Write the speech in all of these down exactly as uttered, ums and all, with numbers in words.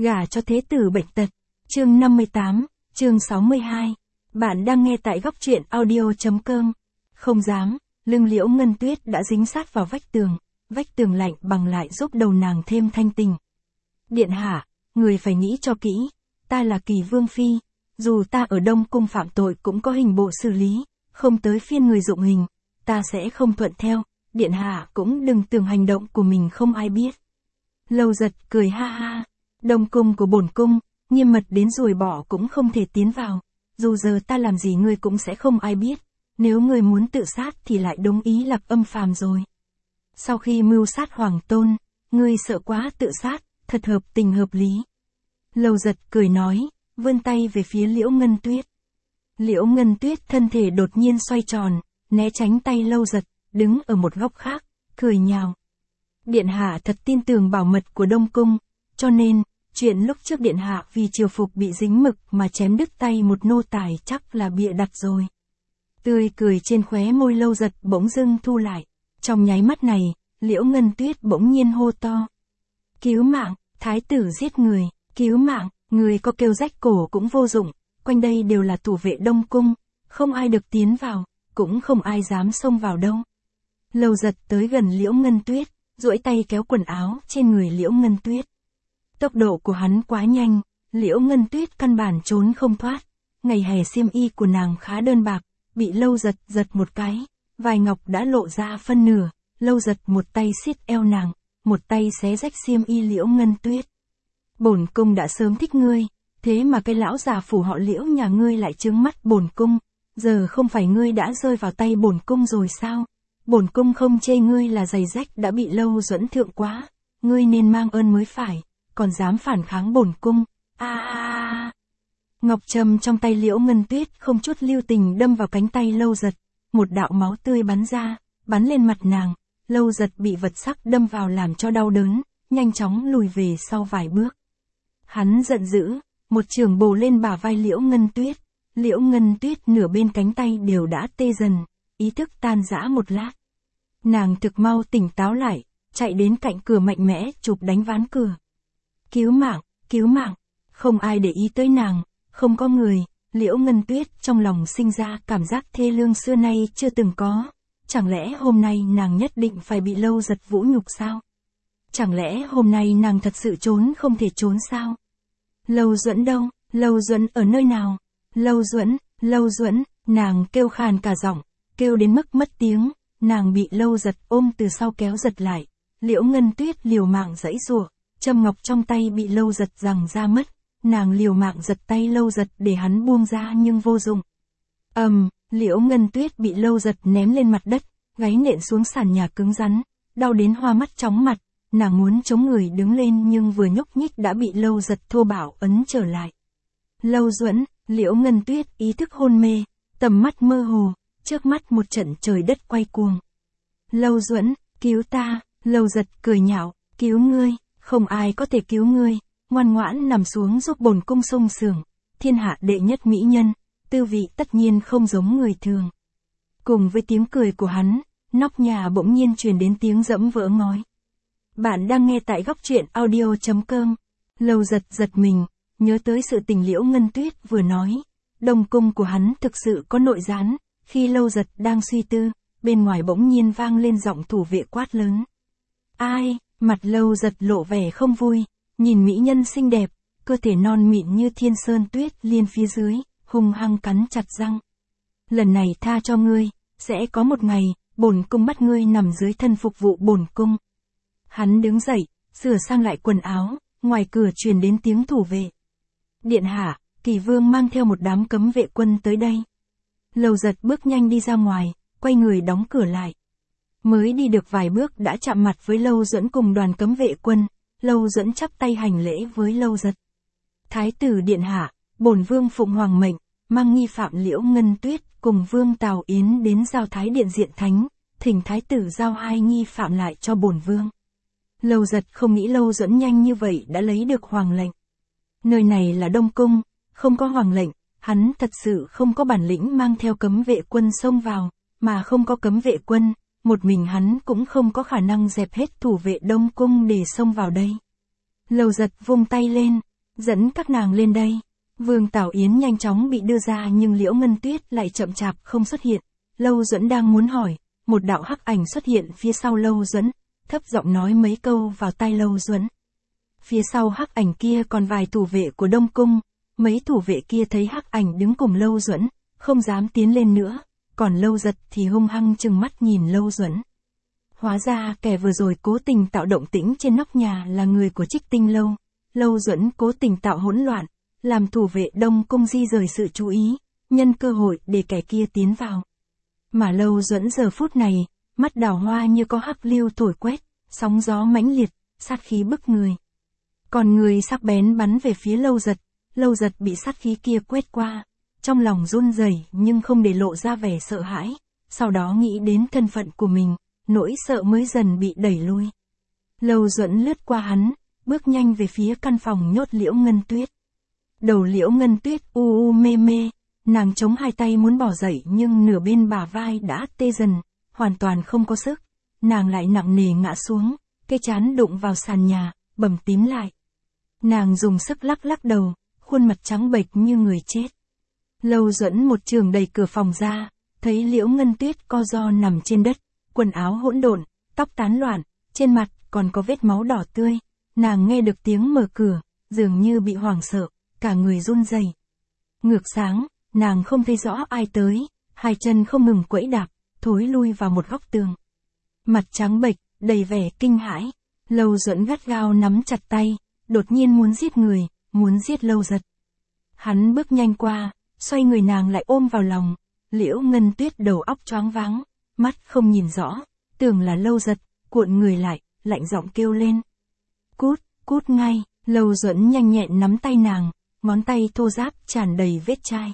Gả cho thế tử bệnh tật. Chương năm mươi tám, chương sáu mươi hai. Bạn đang nghe tại góc truyện audio.com. Không dám, lưng Liễu Ngân Tuyết đã dính sát vào vách tường, vách tường lạnh bằng lại giúp đầu nàng thêm thanh tình. Điện hạ, người phải nghĩ cho kỹ, ta là Kỳ Vương Phi, dù ta ở Đông Cung phạm tội cũng có hình bộ xử lý, không tới phiên người dụng hình, ta sẽ không thuận theo, điện hạ cũng đừng tưởng hành động của mình không ai biết. Lâu Giật cười ha ha, Đông Cung của bổn cung, nghiêm mật đến ruồi bọ cũng không thể tiến vào, dù giờ ta làm gì ngươi cũng sẽ không ai biết, nếu ngươi muốn tự sát thì lại đúng ý Lạc Âm Phàm rồi. Sau khi mưu sát hoàng tôn, ngươi sợ quá tự sát, thật hợp tình hợp lý. Lâu Giật cười nói, vươn tay về phía Liễu Ngân Tuyết. Liễu Ngân Tuyết thân thể đột nhiên xoay tròn, né tránh tay Lâu Giật, đứng ở một góc khác, cười nhào. Điện hạ thật tin tưởng bảo mật của Đông Cung, cho nên, chuyện lúc trước điện hạ vì triều phục bị dính mực mà chém đứt tay một nô tài chắc là bịa đặt rồi. Tươi cười trên khóe môi Lâu Giật bỗng dưng thu lại, trong nháy mắt này, Liễu Ngân Tuyết bỗng nhiên hô to. Cứu mạng, thái tử giết người, cứu mạng, người có kêu rách cổ cũng vô dụng, quanh đây đều là thủ vệ Đông Cung, không ai được tiến vào, cũng không ai dám xông vào đâu. Lâu Giật tới gần Liễu Ngân Tuyết, duỗi tay kéo quần áo trên người Liễu Ngân Tuyết. Tốc độ của hắn quá nhanh, Liễu Ngân Tuyết căn bản trốn không thoát, ngày hè xiêm y của nàng khá đơn bạc, bị Lâu Giật giật một cái, vài ngọc đã lộ ra phân nửa, Lâu Giật một tay siết eo nàng, một tay xé rách xiêm y Liễu Ngân Tuyết. Bổn cung đã sớm thích ngươi, thế mà cái lão già phủ họ Liễu nhà ngươi lại trướng mắt bổn cung, giờ không phải ngươi đã rơi vào tay bổn cung rồi sao? Bổn cung không chê ngươi là giày rách đã bị Lâu Duẫn thượng quá, ngươi nên mang ơn mới phải, còn dám phản kháng bổn cung. A a a. Ngọc trâm trong tay Liễu Ngân Tuyết không chút lưu tình đâm vào cánh tay Lâu Giật, một đạo máu tươi bắn ra, bắn lên mặt nàng, Lâu Giật bị vật sắc đâm vào làm cho đau đớn, nhanh chóng lùi về sau vài bước. Hắn giận dữ, một chưởng bổ lên bả vai Liễu Ngân Tuyết, Liễu Ngân Tuyết nửa bên cánh tay đều đã tê dần, ý thức tan rã một lát. Nàng thực mau tỉnh táo lại, chạy đến cạnh cửa mạnh mẽ chụp đánh ván cửa. Cứu mạng, cứu mạng, không ai để ý tới nàng, không có người, Liễu Ngân Tuyết trong lòng sinh ra cảm giác thê lương xưa nay chưa từng có. Chẳng lẽ hôm nay nàng nhất định phải bị Lâu Giật vũ nhục sao? Chẳng lẽ hôm nay nàng thật sự trốn không thể trốn sao? Lâu Duẫn đâu? Lâu Duẫn ở nơi nào? Lâu Duẫn, Lâu Duẫn, nàng kêu khàn cả giọng, kêu đến mức mất tiếng, nàng bị Lâu Giật ôm từ sau kéo giật lại. Liễu Ngân Tuyết liều mạng giãy giụa, châm ngọc trong tay bị Lâu Giật giằng ra mất, nàng liều mạng giật tay Lâu Giật để hắn buông ra nhưng vô dụng. Ầm, um, Liễu Ngân Tuyết bị Lâu Giật ném lên mặt đất, gáy nện xuống sàn nhà cứng rắn, đau đến hoa mắt chóng mặt, nàng muốn chống người đứng lên nhưng vừa nhúc nhích đã bị Lâu Giật thô bạo ấn trở lại. Lâu Duẫn, Liễu Ngân Tuyết ý thức hôn mê, tầm mắt mơ hồ, trước mắt một trận trời đất quay cuồng. Lâu Duẫn, cứu ta, Lâu Giật cười nhạo, cứu ngươi, không ai có thể cứu ngươi, ngoan ngoãn nằm xuống giúp bổn cung sung sướng, thiên hạ đệ nhất mỹ nhân, tư vị tất nhiên không giống người thường. Cùng với tiếng cười của hắn, nóc nhà bỗng nhiên truyền đến tiếng dẫm vỡ ngói. Bạn đang nghe tại góc truyện audio.com. Lâu Giật giật mình, nhớ tới sự tình Liễu Ngân Tuyết vừa nói. Đông cung của hắn thực sự có nội gián, khi Lâu Giật đang suy tư, bên ngoài bỗng nhiên vang lên giọng thủ vệ quát lớn. Ai? Mặt Lâu Giật lộ vẻ không vui, nhìn mỹ nhân xinh đẹp, cơ thể non mịn như thiên sơn tuyết liên phía dưới, hung hăng cắn chặt răng. Lần này tha cho ngươi, sẽ có một ngày, bổn cung bắt ngươi nằm dưới thân phục vụ bổn cung. Hắn đứng dậy, sửa sang lại quần áo, ngoài cửa truyền đến tiếng thủ vệ. Điện hạ, Kỳ Vương mang theo một đám cấm vệ quân tới đây. Lâu Giật bước nhanh đi ra ngoài, quay người đóng cửa lại. Mới đi được vài bước đã chạm mặt với Lâu Duẫn cùng đoàn cấm vệ quân, Lâu Duẫn chắp tay hành lễ với Lâu Giật. Thái tử điện hạ, bổn vương phụng hoàng mệnh, mang nghi phạm Liễu Ngân Tuyết cùng Vương Tào Yến đến giao thái điện diện thánh, thỉnh thái tử giao hai nghi phạm lại cho bổn vương. Lâu Giật không nghĩ Lâu Duẫn nhanh như vậy đã lấy được hoàng lệnh. Nơi này là Đông Cung, không có hoàng lệnh, hắn thật sự không có bản lĩnh mang theo cấm vệ quân xông vào, mà không có cấm vệ quân, một mình hắn cũng không có khả năng dẹp hết thủ vệ Đông Cung để xông vào đây. Lâu Giật vung tay lên, dẫn các nàng lên đây. Vương Tảo Yến nhanh chóng bị đưa ra nhưng Liễu Ngân Tuyết lại chậm chạp không xuất hiện. Lâu Duẫn đang muốn hỏi, một đạo hắc ảnh xuất hiện phía sau Lâu Duẫn, thấp giọng nói mấy câu vào tai Lâu Duẫn. Phía sau hắc ảnh kia còn vài thủ vệ của Đông Cung, mấy thủ vệ kia thấy hắc ảnh đứng cùng Lâu Duẫn, không dám tiến lên nữa, còn Lâu Giật thì hung hăng trừng mắt nhìn Lâu Duẫn. Hóa ra kẻ vừa rồi cố tình tạo động tĩnh trên nóc nhà là người của Trích Tinh Lâu. Lâu Duẫn cố tình tạo hỗn loạn, làm thủ vệ Đông Cung di rời sự chú ý, nhân cơ hội để kẻ kia tiến vào. Mà Lâu Duẫn giờ phút này, mắt đào hoa như có hắc lưu thổi quét, sóng gió mãnh liệt, sát khí bức người. Còn người sắc bén bắn về phía Lâu Giật, Lâu Giật bị sát khí kia quét qua, trong lòng run rẩy nhưng không để lộ ra vẻ sợ hãi, sau đó nghĩ đến thân phận của mình, nỗi sợ mới dần bị đẩy lui. Lâu Duẫn lướt qua hắn, bước nhanh về phía căn phòng nhốt Liễu Ngân Tuyết. Đầu Liễu Ngân Tuyết u u mê mê, nàng chống hai tay muốn bỏ dậy nhưng nửa bên bả vai đã tê dần, hoàn toàn không có sức. Nàng lại nặng nề ngã xuống, cái trán đụng vào sàn nhà, bầm tím lại. Nàng dùng sức lắc lắc đầu, khuôn mặt trắng bệch như người chết. Lâu Duẫn một trường đẩy cửa phòng ra, thấy Liễu Ngân Tuyết co ro nằm trên đất, quần áo hỗn độn, tóc tán loạn, trên mặt còn có vết máu đỏ tươi. Nàng nghe được tiếng mở cửa, dường như bị hoảng sợ, cả người run rẩy. Ngược sáng, nàng không thấy rõ ai tới, hai chân không ngừng quẫy đạp, thối lui vào một góc tường. Mặt trắng bệch, đầy vẻ kinh hãi. Lâu Duẫn gắt gao nắm chặt tay, đột nhiên muốn giết người, muốn giết Lâu Giật. Hắn bước nhanh qua, xoay người nàng lại ôm vào lòng. Liễu Ngân Tuyết đầu óc choáng váng, mắt không nhìn rõ, tưởng là Lâu Giật, cuộn người lại, lạnh giọng kêu lên. Cút, cút ngay. Lâu Duẫn nhanh nhẹn nắm tay nàng, ngón tay thô ráp tràn đầy vết chai.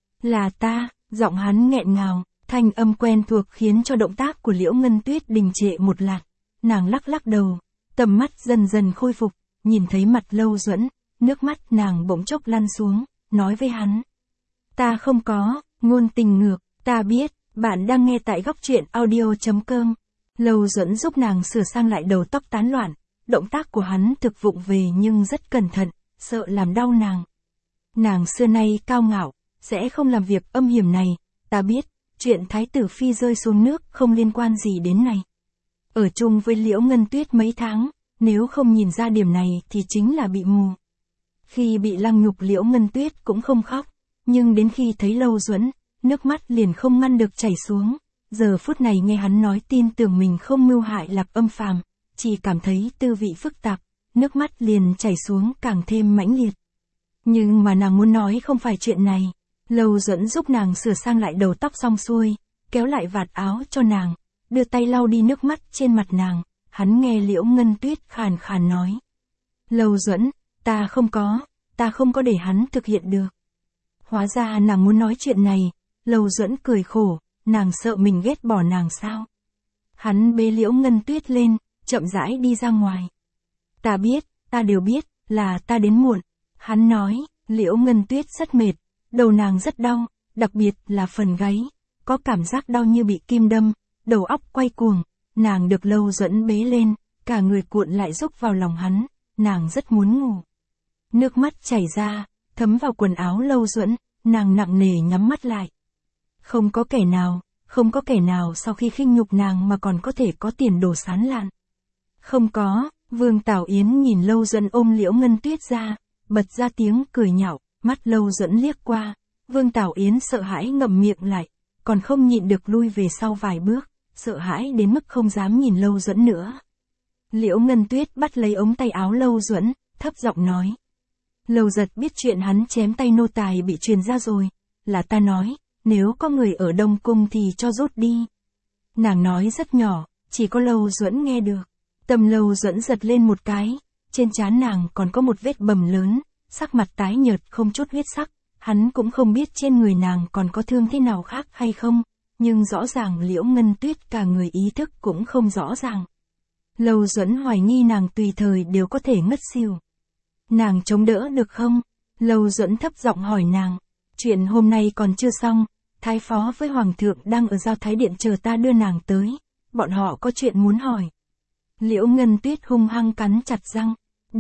Là ta, giọng hắn nghẹn ngào, thanh âm quen thuộc khiến cho động tác của Liễu Ngân Tuyết đình trệ một lát. Nàng lắc lắc đầu, tầm mắt dần dần khôi phục, nhìn thấy mặt Lâu Duẫn, nước mắt nàng bỗng chốc lăn xuống, nói với hắn. Ta không có, ngôn tình ngược, ta biết, bạn đang nghe tại góc truyện audio chấm com. Lâu Duẫn giúp nàng sửa sang lại đầu tóc tán loạn, động tác của hắn thực vụng về nhưng rất cẩn thận, sợ làm đau nàng. Nàng xưa nay cao ngạo, sẽ không làm việc âm hiểm này, ta biết, chuyện Thái tử Phi rơi xuống nước không liên quan gì đến này. Ở chung với Liễu Ngân Tuyết mấy tháng, nếu không nhìn ra điểm này thì chính là bị mù. Khi bị lăng nhục Liễu Ngân Tuyết cũng không khóc, nhưng đến khi thấy Lâu Duẫn, nước mắt liền không ngăn được chảy xuống. Giờ phút này nghe hắn nói tin tưởng mình không mưu hại Lạc Âm Phàm, chỉ cảm thấy tư vị phức tạp, nước mắt liền chảy xuống càng thêm mãnh liệt. Nhưng mà nàng muốn nói không phải chuyện này. Lâu Duẫn giúp nàng sửa sang lại đầu tóc xong xuôi, kéo lại vạt áo cho nàng, đưa tay lau đi nước mắt trên mặt nàng. Hắn nghe Liễu Ngân Tuyết khàn khàn nói. Lâu Duẫn, ta không có, ta không có để hắn thực hiện được. Hóa ra nàng muốn nói chuyện này. Lâu Duẫn cười khổ, nàng sợ mình ghét bỏ nàng sao. Hắn bế Liễu Ngân Tuyết lên, chậm rãi đi ra ngoài. Ta biết, ta đều biết, là ta đến muộn. Hắn nói, Liễu Ngân Tuyết rất mệt, đầu nàng rất đau, đặc biệt là phần gáy, có cảm giác đau như bị kim đâm, đầu óc quay cuồng. Nàng được Lâu Duẫn bế lên, cả người cuộn lại rúc vào lòng hắn, nàng rất muốn ngủ. Nước mắt chảy ra, thấm vào quần áo Lâu Duẫn, nàng nặng nề nhắm mắt lại. Không có kẻ nào, không có kẻ nào sau khi khinh nhục nàng mà còn có thể có tiền đồ sán lạn. Không có. Vương Tảo Yến nhìn Lâu Duẫn ôm Liễu Ngân Tuyết ra, bật ra tiếng cười nhạo, mắt Lâu Duẫn liếc qua. Vương Tảo Yến sợ hãi ngậm miệng lại, còn không nhịn được lui về sau vài bước, sợ hãi đến mức không dám nhìn Lâu Duẫn nữa. Liễu Ngân Tuyết bắt lấy ống tay áo Lâu Duẫn, thấp giọng nói. Lâu Giật biết chuyện hắn chém tay nô tài bị truyền ra rồi, là ta nói, nếu có người ở Đông Cung thì cho rút đi. Nàng nói rất nhỏ, chỉ có Lâu Duẫn nghe được. Tâm Lâu Duẫn giật lên một cái, trên trán nàng còn có một vết bầm lớn, sắc mặt tái nhợt không chút huyết sắc. Hắn cũng không biết trên người nàng còn có thương thế nào khác hay không, nhưng rõ ràng Liễu Ngân Tuyết cả người ý thức cũng không rõ ràng. Lâu Duẫn hoài nghi nàng tùy thời đều có thể ngất xỉu. Nàng chống đỡ được không? Lâu Duẫn thấp giọng hỏi nàng. Chuyện hôm nay còn chưa xong, Thái phó với Hoàng thượng đang ở Giao Thái Điện chờ ta đưa nàng tới, bọn họ có chuyện muốn hỏi. Liễu Ngân Tuyết hung hăng cắn chặt răng. Được,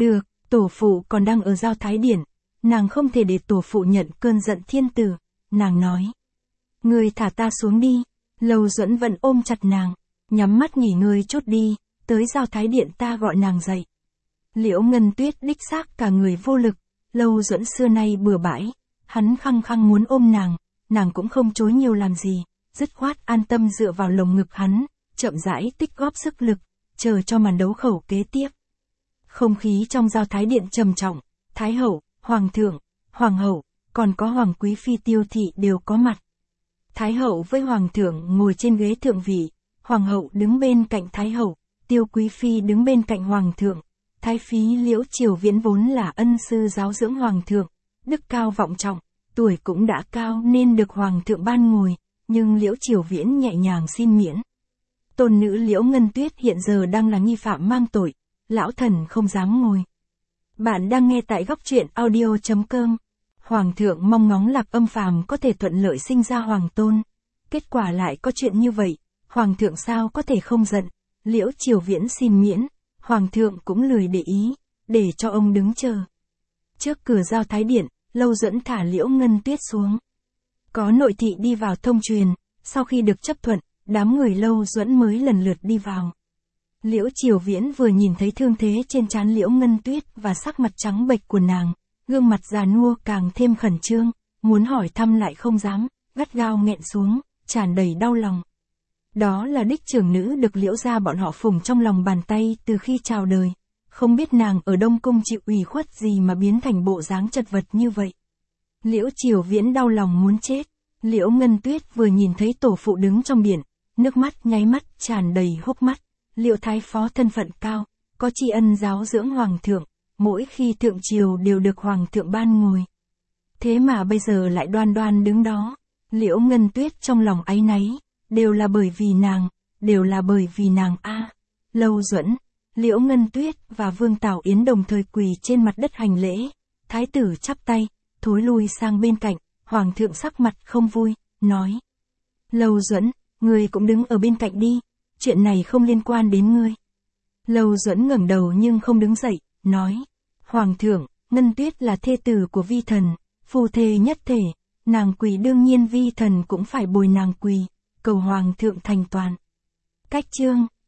Tổ phụ còn đang ở Giao Thái Điện, nàng không thể để tổ phụ nhận cơn giận thiên tử, nàng nói. Người thả ta xuống đi, Lâu Duẫn vẫn ôm chặt nàng, nhắm mắt nghỉ ngơi chút đi, tới Giao Thái Điện ta gọi nàng dậy. Liễu Ngân Tuyết đích xác cả người vô lực, Lâu Duẫn xưa nay bừa bãi, hắn khăng khăng muốn ôm nàng, nàng cũng không chối nhiều làm gì, dứt khoát an tâm dựa vào lồng ngực hắn, chậm rãi tích góp sức lực, chờ cho màn đấu khẩu kế tiếp. Không khí trong Giao Thái Điện trầm trọng, Thái hậu, Hoàng thượng, Hoàng hậu, còn có Hoàng quý phi Tiêu thị đều có mặt. Thái hậu với Hoàng thượng ngồi trên ghế thượng vị, Hoàng hậu đứng bên cạnh Thái hậu, Tiêu quý phi đứng bên cạnh Hoàng thượng. Thái phí Liễu Triều Viễn vốn là ân sư giáo dưỡng Hoàng thượng, đức cao vọng trọng, tuổi cũng đã cao nên được Hoàng thượng ban ngồi, nhưng Liễu Triều Viễn nhẹ nhàng xin miễn. Tôn nữ Liễu Ngân Tuyết hiện giờ đang là nghi phạm mang tội, lão thần không dám ngồi. Bạn đang nghe tại góc truyện audio chấm com. Hoàng thượng mong ngóng Lạc Âm phàm có thể thuận lợi sinh ra hoàng tôn. Kết quả lại có chuyện như vậy, Hoàng thượng sao có thể không giận. Liễu Triều Viễn xin miễn, Hoàng thượng cũng lười để ý, để cho ông đứng chờ. Trước cửa Giao Thái Điện, Lâu Duẫn thả Liễu Ngân Tuyết xuống. Có nội thị đi vào thông truyền, sau khi được chấp thuận, đám người Lâu Duẫn mới lần lượt đi vào. Liễu Triều Viễn vừa nhìn thấy thương thế trên trán Liễu Ngân Tuyết và sắc mặt trắng bệch của nàng, gương mặt già nua càng thêm khẩn trương, muốn hỏi thăm lại không dám, gắt gao nghẹn xuống, tràn đầy đau lòng. Đó là đích trưởng nữ được Liễu gia bọn họ phụng trong lòng bàn tay từ khi chào đời, không biết nàng ở Đông Cung chịu ủy khuất gì mà biến thành bộ dáng chật vật như vậy. Liễu Triều Viễn đau lòng muốn chết, Liễu Ngân Tuyết vừa nhìn thấy tổ phụ đứng trong điện, nước mắt nháy mắt tràn đầy hốc mắt. Liễu thái phó thân phận cao, có tri ân giáo dưỡng Hoàng thượng, mỗi khi thượng triều đều được Hoàng thượng ban ngồi. Thế mà bây giờ lại đoan đoan đứng đó, Liễu Ngân Tuyết trong lòng áy náy, đều là bởi vì nàng, đều là bởi vì nàng a. À, Lâu Duẫn, Liễu Ngân Tuyết và Vương Tảo Yến đồng thời quỳ trên mặt đất hành lễ, thái tử chắp tay, thối lui sang bên cạnh, Hoàng thượng sắc mặt không vui, nói. Lâu Duẫn, ngươi cũng đứng ở bên cạnh đi, chuyện này không liên quan đến ngươi. Lâu Duẫn ngẩng đầu nhưng không đứng dậy, nói. Hoàng thượng, Ngân Tuyết là thê tử của vi thần, phu thê nhất thể, nàng quỳ đương nhiên vi thần cũng phải bồi nàng quỳ, cầu Hoàng thượng thành toàn. Cách chương,